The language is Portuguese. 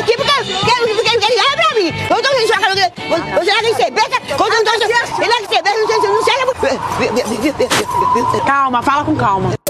aqui porque ele é pra mim. Eu tô sem sua cara. Você vai receber, quando eu não tô... Ele vai receber, não chega... Calma, fala com calma.